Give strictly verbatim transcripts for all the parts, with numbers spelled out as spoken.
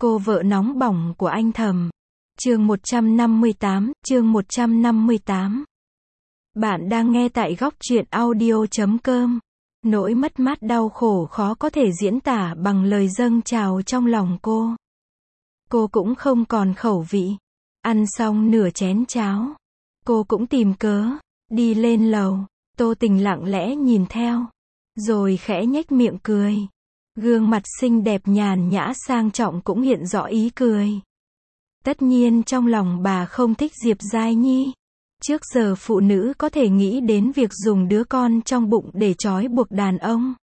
Cô vợ nóng bỏng của anh Thầm. Chương một trăm năm mươi tám, chương một trăm năm mươi tám. Bạn đang nghe tại góc truyện audio chấm com. Nỗi mất mát đau khổ khó có thể diễn tả bằng lời dâng trào trong lòng cô. Cô cũng không còn khẩu vị. Ăn xong nửa chén cháo, cô cũng tìm cớ, đi lên lầu. Tô Tình lặng lẽ nhìn theo, rồi khẽ nhếch miệng cười. Gương mặt xinh đẹp nhàn nhã sang trọng cũng hiện rõ ý cười. Tất nhiên trong lòng bà không thích Diệp Giai Nhi. Trước giờ phụ nữ có thể nghĩ đến việc dùng đứa con trong bụng để trói buộc đàn ông,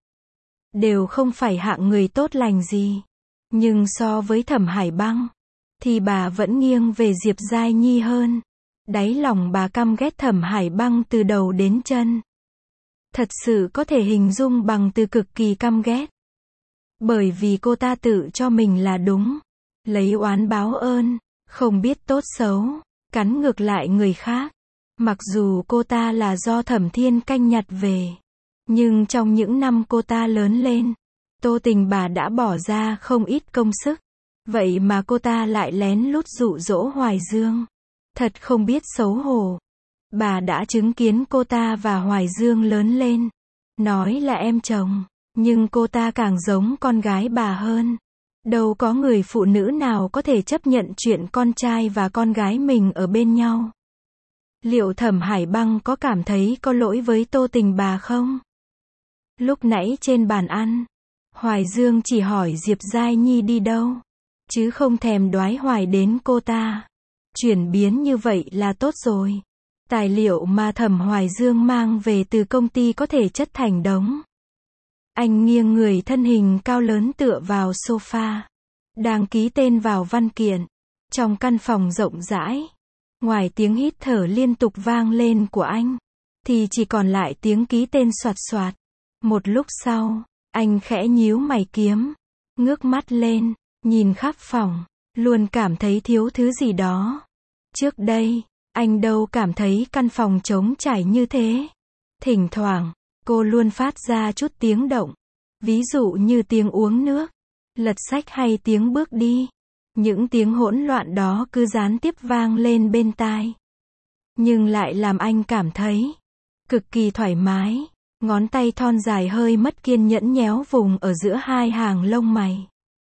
đều không phải hạng người tốt lành gì. Nhưng so với Thẩm Hải Băng, thì bà vẫn nghiêng về Diệp Giai Nhi hơn. Đáy lòng bà căm ghét Thẩm Hải Băng từ đầu đến chân. Thật sự có thể hình dung bằng từ cực kỳ căm ghét. Bởi vì cô ta tự cho mình là đúng, lấy oán báo ơn, không biết tốt xấu, cắn ngược lại người khác. Mặc dù cô ta là do Thẩm Thiên Canh nhặt về, nhưng trong những năm cô ta lớn lên, Tô Tình bà đã bỏ ra không ít công sức. Vậy mà cô ta lại lén lút dụ dỗ Hoài Dương. Thật không biết xấu hổ. Bà đã chứng kiến cô ta và Hoài Dương lớn lên, nói là em chồng, nhưng cô ta càng giống con gái bà hơn. Đâu có người phụ nữ nào có thể chấp nhận chuyện con trai và con gái mình ở bên nhau. Liệu Thẩm Hải Băng có cảm thấy có lỗi với Tô Tình bà không? Lúc nãy trên bàn ăn, Hoài Dương chỉ hỏi Diệp Giai Nhi đi đâu, chứ không thèm đoái hoài đến cô ta. Chuyển biến như vậy là tốt rồi. Tài liệu mà Thẩm Hoài Dương mang về từ công ty có thể chất thành đống. Anh nghiêng người, thân hình cao lớn tựa vào sofa, đang ký tên vào văn kiện. Trong căn phòng rộng rãi, ngoài tiếng hít thở liên tục vang lên của anh, thì chỉ còn lại tiếng ký tên soạt soạt. Một lúc sau, anh khẽ nhíu mày kiếm, ngước mắt lên, nhìn khắp phòng, luôn cảm thấy thiếu thứ gì đó. Trước đây, anh đâu cảm thấy căn phòng trống trải như thế. Thỉnh thoảng, cô luôn phát ra chút tiếng động. Ví dụ như tiếng uống nước, lật sách hay tiếng bước đi. Những tiếng hỗn loạn đó cứ gián tiếp vang lên bên tai, nhưng lại làm anh cảm thấy cực kỳ thoải mái. Ngón tay thon dài hơi mất kiên nhẫn nhéo vùng ở giữa hai hàng lông mày,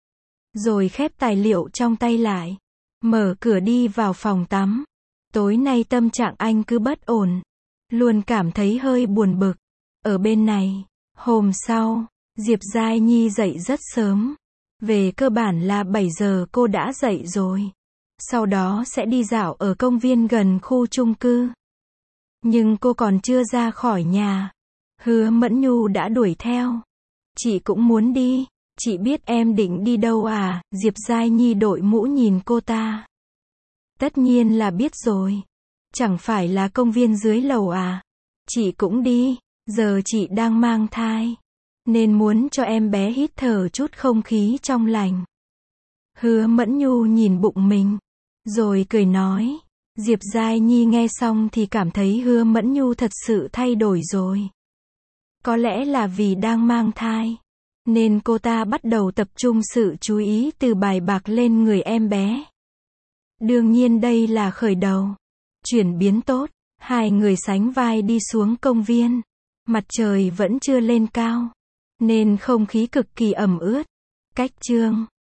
rồi khép tài liệu trong tay lại, mở cửa đi vào phòng tắm. Tối nay tâm trạng anh cứ bất ổn, luôn cảm thấy hơi buồn bực. Ở bên này, hôm sau, Diệp Giai Nhi dậy rất sớm. Về cơ bản là bảy giờ cô đã dậy rồi. Sau đó sẽ đi dạo ở công viên gần khu chung cư. Nhưng cô còn chưa ra khỏi nhà, Hứa Mẫn Nhu đã đuổi theo. Chị cũng muốn đi. Chị biết em định đi đâu à? Diệp Giai Nhi đội mũ nhìn cô ta. Tất nhiên là biết rồi. Chẳng phải là công viên dưới lầu à? Chị cũng đi. Giờ chị đang mang thai, nên muốn cho em bé hít thở chút không khí trong lành. Hứa Mẫn Nhu nhìn bụng mình, rồi cười nói. Diệp Giai Nhi nghe xong thì cảm thấy Hứa Mẫn Nhu thật sự thay đổi rồi. Có lẽ là vì đang mang thai, nên cô ta bắt đầu tập trung sự chú ý từ bài bạc lên người em bé. Đương nhiên đây là khởi đầu. Chuyển biến tốt, hai người sánh vai đi xuống công viên. Mặt trời vẫn chưa lên cao, nên không khí cực kỳ ẩm ướt. Cách chương